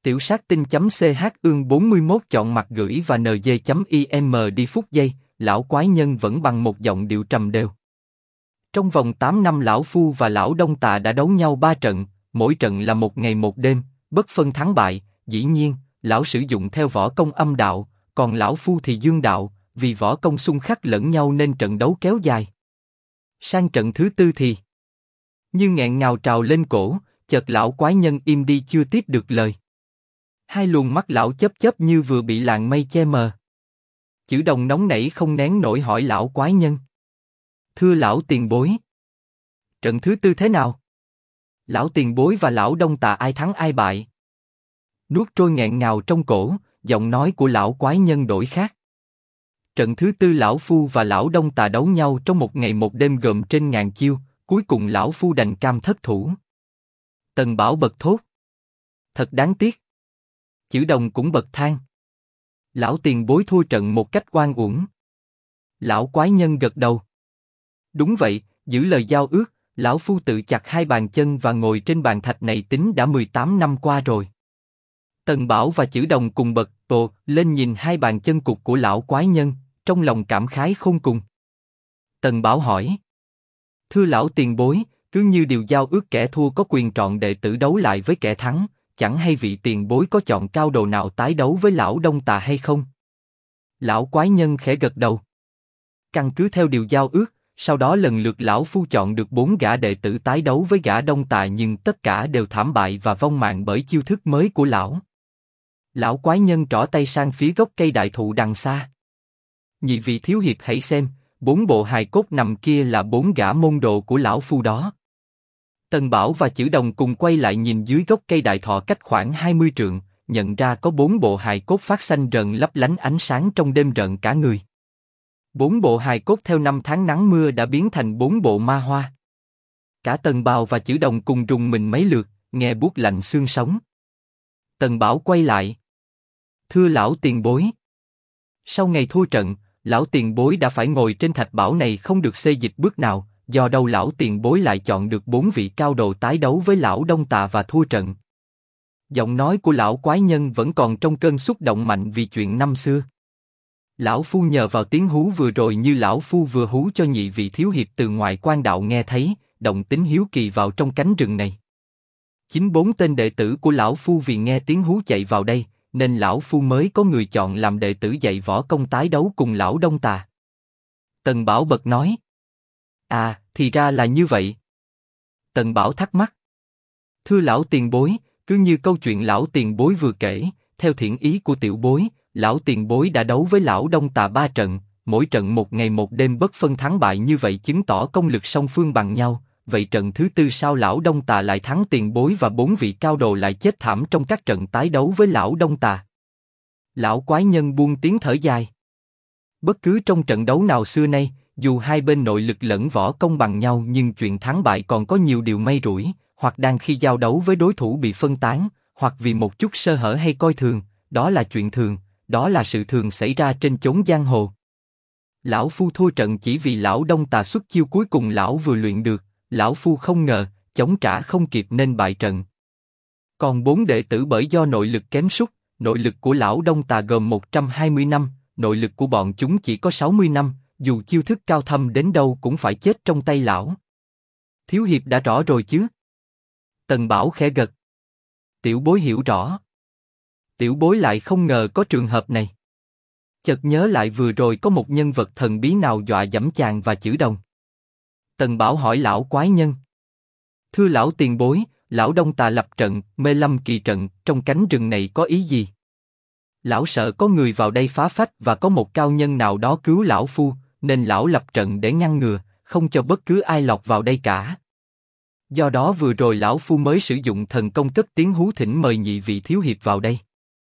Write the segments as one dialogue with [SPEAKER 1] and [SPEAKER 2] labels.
[SPEAKER 1] Tiểu sát tinh.ch ương 41 chọn mặt gửi và nd.im đi phút giây, lão quái nhân vẫn bằng một giọng điệu trầm đều. Trong vòng 8 năm lão Phu và lão Đông Tà đã đấu nhau 3 trận, mỗi trận là 1 ngày 1 đêm, bất phân thắng bại. Dĩ nhiên, lão sử dụng theo võ công âm đạo, còn lão Phu thì dương đạo, vì võ công xung khắc lẫn nhau nên trận đấu kéo dài. Sang trận thứ 4 thì như nghẹn ngào trào lên cổ, chợt lão quái nhân im đi chưa tiếp được lời. Hai luồng mắt lão chớp chớp như vừa bị làn mây che mờ. Chữ Đồng nóng nảy không nén nổi hỏi lão quái nhân: "Thưa lão tiền bối, trận thứ 4 thế nào? Lão tiền bối và lão Đông Tà ai thắng ai bại?" Nuốt trôi nghẹn ngào trong cổ, giọng nói của lão quái nhân đổi khác. Trận thứ 4 lão Phu và lão Đông Tà đấu nhau trong 1 ngày 1 đêm gồm trên ngàn chiêu, cuối cùng lão Phu đành cam thất thủ. Tần Bảo bật thốt: "Thật đáng tiếc." Chữ Đồng cũng bật than: "Lão tiền bối thua trận một cách oan uổng." Lão quái nhân gật đầu: "Đúng vậy, giữ lời giao ước, lão Phu tự chặt 2 bàn chân và ngồi trên bàn thạch này tính đã 18 năm qua rồi." Tần Bảo và Chữ Đồng cùng bật ồ lên nhìn 2 bàn chân cụt của lão quái nhân, trong lòng cảm khái khôn cùng. Tần Bảo hỏi: "Thưa lão tiền bối, cứ như điều giao ước kẻ thua có quyền chọn đệ tử đấu lại với kẻ thắng, chẳng hay vị tiền bối có chọn cao đồ nào tái đấu với lão Đông Tà hay không?" Lão quái nhân khẽ gật đầu. Căn cứ theo điều giao ước, sau đó lần lượt lão Phu chọn được 4 gã đệ tử tái đấu với gã Đông Tà, nhưng tất cả đều thảm bại và vong mạng bởi chiêu thức mới của lão. Lão quái nhân trỏ tay sang phía gốc cây đại thụ đằng xa: "Nhị vị thiếu hiệp hãy xem, 4 bộ hài cốt nằm kia là 4 gã môn đồ của lão Phu đó." Tần Bảo và Chữ Đồng cùng quay lại nhìn dưới gốc cây đại thọ cách khoảng 20 trượng, nhận ra có 4 bộ hài cốt phát xanh rờn lấp lánh ánh sáng trong đêm rợn cả người. 4 bộ hài cốt theo 5 tháng nắng mưa đã biến thành 4 bộ ma hoa. Cả Tần Bào và Chữ Đồng cùng rùng mình mấy lượt, nghe buốt lạnh xương sống. Tần Bảo quay lại: "Thưa lão tiền bối, sau ngày thua trận, lão tiền bối đã phải ngồi trên thạch bảo này không được xê dịch bước nào, do đâu lão tiền bối lại chọn được 4 vị cao đồ tái đấu với lão Đông Tà và thua trận?" Giọng nói của lão quái nhân vẫn còn trong cơn xúc động mạnh vì chuyện năm xưa. Lão Phu nhờ vào tiếng hú vừa rồi như lão Phu vừa hú cho nhị vị thiếu hiệp từ ngoại quan đạo nghe thấy, động tính hiếu kỳ vào trong cánh rừng này. Chính 4 tên đệ tử của lão Phu vì nghe tiếng hú chạy vào đây, nên lão Phu mới có người chọn làm đệ tử dạy võ công tái đấu cùng lão Đông Tà. Tần Bảo bật nói: "À, thì ra là như vậy." Tần Bảo thắc mắc: "Thưa lão tiền bối, cứ như câu chuyện lão tiền bối vừa kể, theo thiện ý của tiểu bối, lão tiền bối đã đấu với lão Đông Tà 3 trận, mỗi trận 1 ngày 1 đêm bất phân thắng bại, như vậy chứng tỏ công lực song phương bằng nhau. Vậy trận thứ 4 sao lão Đông Tà lại thắng tiền bối và 4 vị cao đồ lại chết thảm trong các trận tái đấu với lão Đông Tà?" Lão quái nhân buông tiếng thở dài: "Bất cứ trong trận đấu nào xưa nay, dù hai bên nội lực lẫn võ công bằng nhau, nhưng chuyện thắng bại còn có nhiều điều may rủi, hoặc đang khi giao đấu với đối thủ bị phân tán, hoặc vì một chút sơ hở hay coi thường. Đó là chuyện thường, đó là sự thường xảy ra trên chốn giang hồ. Lão Phu thua trận chỉ vì lão Đông Tà xuất chiêu cuối cùng lão vừa luyện được, lão Phu không ngờ, chống trả không kịp nên bại trận. Còn 4 đệ tử bởi do nội lực kém sút, nội lực của lão Đông Tà gồm 120 năm, nội lực của bọn chúng chỉ có 60 năm, dù chiêu thức cao thâm đến đâu cũng phải chết trong tay lão." "Thiếu hiệp đã rõ rồi chứ?" Tần Bảo khẽ gật: "Tiểu bối hiểu rõ." "Tiểu bối lại không ngờ có trường hợp này." Chợt nhớ lại vừa rồi có một nhân vật thần bí nào dọa dẫm chàng và Chữ Đồng. Tần Bảo hỏi lão quái nhân: "Thưa lão tiền bối, lão Đông Tà lập trận Mê Lâm Kỳ trận trong cánh rừng này có ý gì? Lão sợ có người vào đây phá phách và có một cao nhân nào đó cứu lão Phu, nên lão lập trận để ngăn ngừa, không cho bất cứ ai lọt vào đây cả. Do đó vừa rồi lão Phu mới sử dụng thần công cất tiếng hú thỉnh mời nhị vị thiếu hiệp vào đây."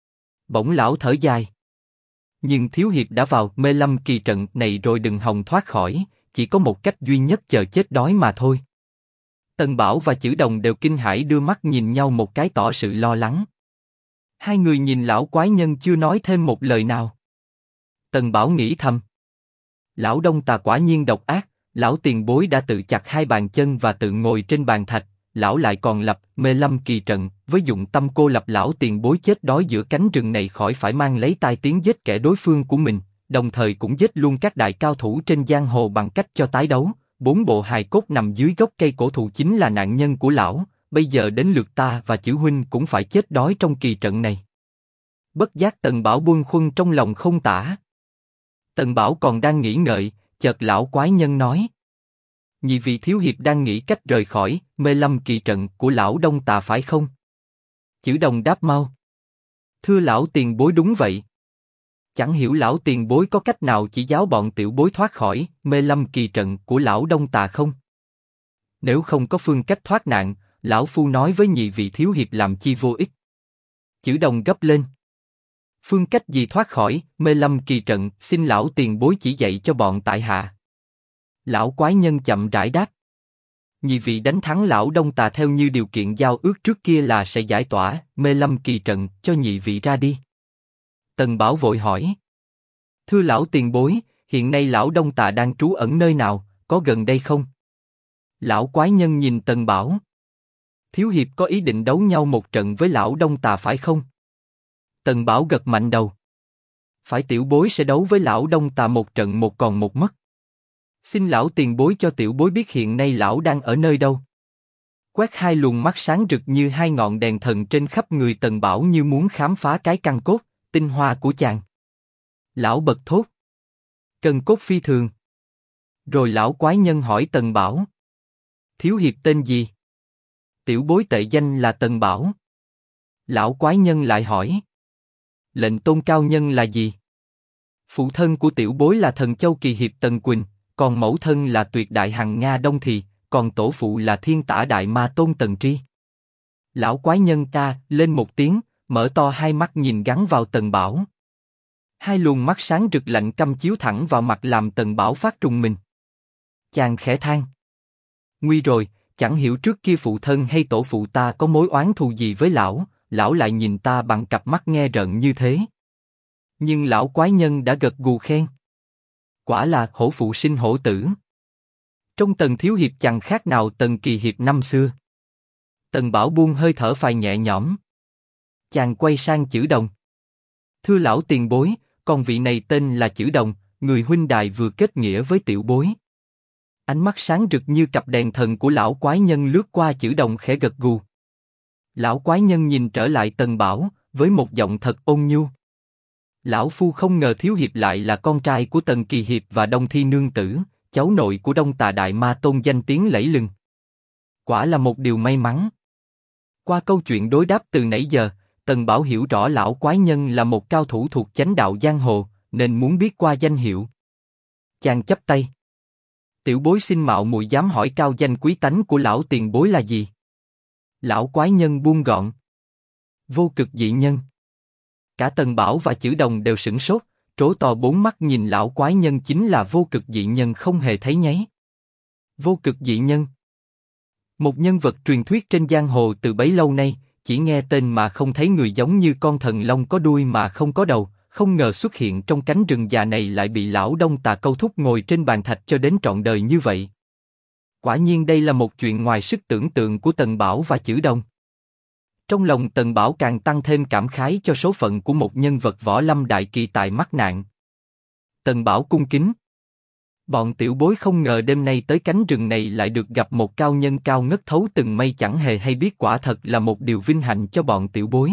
[SPEAKER 1] Bỗng lão thở dài: "Nhưng thiếu hiệp đã vào Mê Lâm Kỳ trận này rồi đừng hòng thoát khỏi, chỉ có một cách duy nhất, chờ chết đói mà thôi." Tần Bảo và Chữ Đồng đều kinh hãi đưa mắt nhìn nhau một cái tỏ sự lo lắng. Hai người nhìn lão quái nhân chưa nói thêm một lời nào. Tần Bảo nghĩ thầm: lão Đông Tà quả nhiên độc ác, lão tiền bối đã tự chặt 2 bàn chân và tự ngồi trên bàn thạch, lão lại còn lập mê lâm kỳ trận, với dụng tâm cô lập lão tiền bối chết đói giữa cánh rừng này khỏi phải mang lấy tai tiếng giết kẻ đối phương của mình, đồng thời cũng giết luôn các đại cao thủ trên giang hồ bằng cách cho tái đấu. 4 bộ hài cốt nằm dưới gốc cây cổ thụ chính là nạn nhân của lão, bây giờ đến lượt ta và chữ huynh cũng phải chết đói trong kỳ trận này. Bất giác Tần Bảo bâng khuâng trong lòng không tả. Tần Bảo còn đang nghĩ ngợi, chợt lão quái nhân nói: nhị vị thiếu hiệp đang nghĩ cách rời khỏi mê lâm kỳ trận của lão Đông Tà phải không? Chữ Đồng đáp mau: thưa lão tiền bối, đúng vậy. Chẳng hiểu lão tiền bối có cách nào chỉ giáo bọn tiểu bối thoát khỏi mê lâm kỳ trận của lão Đông Tà không? Nếu không có phương cách thoát nạn, lão phu nói với nhị vị thiếu hiệp làm chi vô ích. Chữ Đồng gấp lên: phương cách gì thoát khỏi mê lâm kỳ trận, xin lão tiền bối chỉ dạy cho bọn tại hạ. Lão quái nhân chậm rãi đáp: nhị vị đánh thắng lão Đông Tà theo như điều kiện giao ước trước kia là sẽ giải tỏa mê lâm kỳ trận cho nhị vị ra đi. Tần Bảo vội hỏi: thưa lão tiền bối, hiện nay lão Đông Tà đang trú ẩn nơi nào, có gần đây không? Lão quái nhân nhìn Tần Bảo: thiếu hiệp có ý định đấu nhau một trận với lão Đông Tà phải không? Tần Bảo gật mạnh đầu: phải, tiểu bối sẽ đấu với lão Đông Tà một trận một còn một mất. Xin lão tiền bối cho tiểu bối biết hiện nay lão đang ở nơi đâu. Quét hai luồng mắt sáng rực như hai ngọn đèn thần trên khắp người Tần Bảo như muốn khám phá cái căn cốt, tinh hoa của chàng. Lão bật thốt: cân cốt phi thường. Rồi lão quái nhân hỏi Tần Bảo: thiếu hiệp tên gì? Tiểu bối tệ danh là Tần Bảo. Lão quái nhân lại hỏi: lệnh tôn cao nhân là gì? Phụ thân của tiểu bối là Thần Châu Kỳ Hiệp Tần Quỳnh, còn mẫu thân là Tuyệt Đại Hằng Nga Đông Thì, còn tổ phụ là Thiên Tả Đại Ma Tôn Tần Tri. Lão quái nhân ta lên một tiếng, mở to hai mắt nhìn gắn vào Tần Bảo. Hai luồng mắt sáng rực lạnh căm chiếu thẳng vào mặt làm Tần Bảo phát rùng mình. Chàng khẽ than: nguy rồi, chẳng hiểu trước kia phụ thân hay tổ phụ ta có mối oán thù gì với lão, lão lại nhìn ta bằng cặp mắt nghe rợn như thế. Nhưng lão quái nhân đã gật gù khen: quả là hổ phụ sinh hổ tử. Trong Tần thiếu hiệp chẳng khác nào Tần Kỳ Hiệp năm xưa. Tần Bảo buông hơi thở phào nhẹ nhõm. Chàng quay sang Chữ Đồng: thưa lão tiền bối, con vị này tên là Chữ Đồng, người huynh đài vừa kết nghĩa với tiểu bối. Ánh mắt sáng rực như cặp đèn thần của lão quái nhân lướt qua Chữ Đồng khẽ gật gù. Lão quái nhân nhìn trở lại Tần Bảo với một giọng thật ôn nhu: lão phu không ngờ thiếu hiệp lại là con trai của Tần Kỳ Hiệp và Đông Thi nương tử, cháu nội của Đông Tà Đại Ma Tôn danh tiếng lẫy lừng. Quả là một điều may mắn. Qua câu chuyện đối đáp từ nãy giờ, Tần Bảo hiểu rõ lão quái nhân là một cao thủ thuộc chánh đạo giang hồ, nên muốn biết qua danh hiệu. Chàng chắp tay: tiểu bối xin mạo muội dám hỏi cao danh quý tánh của lão tiền bối là gì? Lão quái nhân buông gọn: vô cực dị nhân. Cả Tần Bảo và Chữ Đồng đều sửng sốt, trố to bốn mắt nhìn lão quái nhân chính là vô cực dị nhân không hề thấy nháy. Vô cực dị nhân, một nhân vật truyền thuyết trên giang hồ từ bấy lâu nay, chỉ nghe tên mà không thấy người, giống như con thần long có đuôi mà không có đầu, không ngờ xuất hiện trong cánh rừng già này lại bị lão Đông Tà câu thúc ngồi trên bàn thạch cho đến trọn đời như vậy. Quả nhiên đây là một chuyện ngoài sức tưởng tượng của Tần Bảo và Chữ Đồng. Trong lòng Tần Bảo càng tăng thêm cảm khái cho số phận của một nhân vật võ lâm đại kỳ tài mắc nạn. Tần Bảo cung kính: bọn tiểu bối không ngờ đêm nay tới cánh rừng này lại được gặp một cao nhân cao ngất thấu từng mây, chẳng hề hay biết, quả thật là một điều vinh hạnh cho bọn tiểu bối.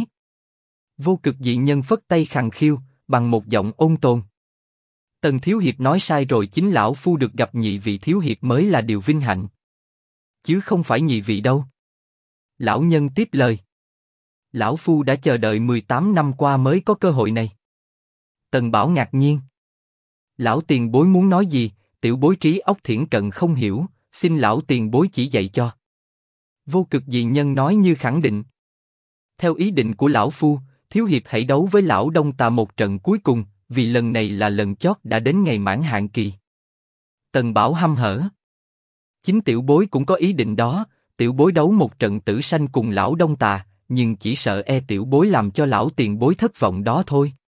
[SPEAKER 1] Vô cực dị nhân phất tay khằng khiu, bằng một giọng ôn tồn: Tần thiếu hiệp nói sai rồi, chính lão phu được gặp nhị vị thiếu hiệp mới là điều vinh hạnh, chứ không phải nhị vị đâu. Lão nhân tiếp lời: lão phu đã chờ đợi 18 năm qua mới có cơ hội này. Tần Bảo ngạc nhiên: lão tiền bối muốn nói gì? Tiểu bối trí óc thiển cận không hiểu, xin lão tiền bối chỉ dạy cho. Vô cực dị nhân nói như khẳng định: theo ý định của lão phu, thiếu hiệp hãy đấu với lão Đông Tà một trận cuối cùng, vì lần này là lần chót, đã đến ngày mãn hạn kỳ. Tần Bảo hăm hở: chính tiểu bối cũng có ý định đó, tiểu bối đấu một trận tử sanh cùng lão Đông Tà, nhưng chỉ sợ tiểu bối làm cho lão tiền bối thất vọng đó thôi.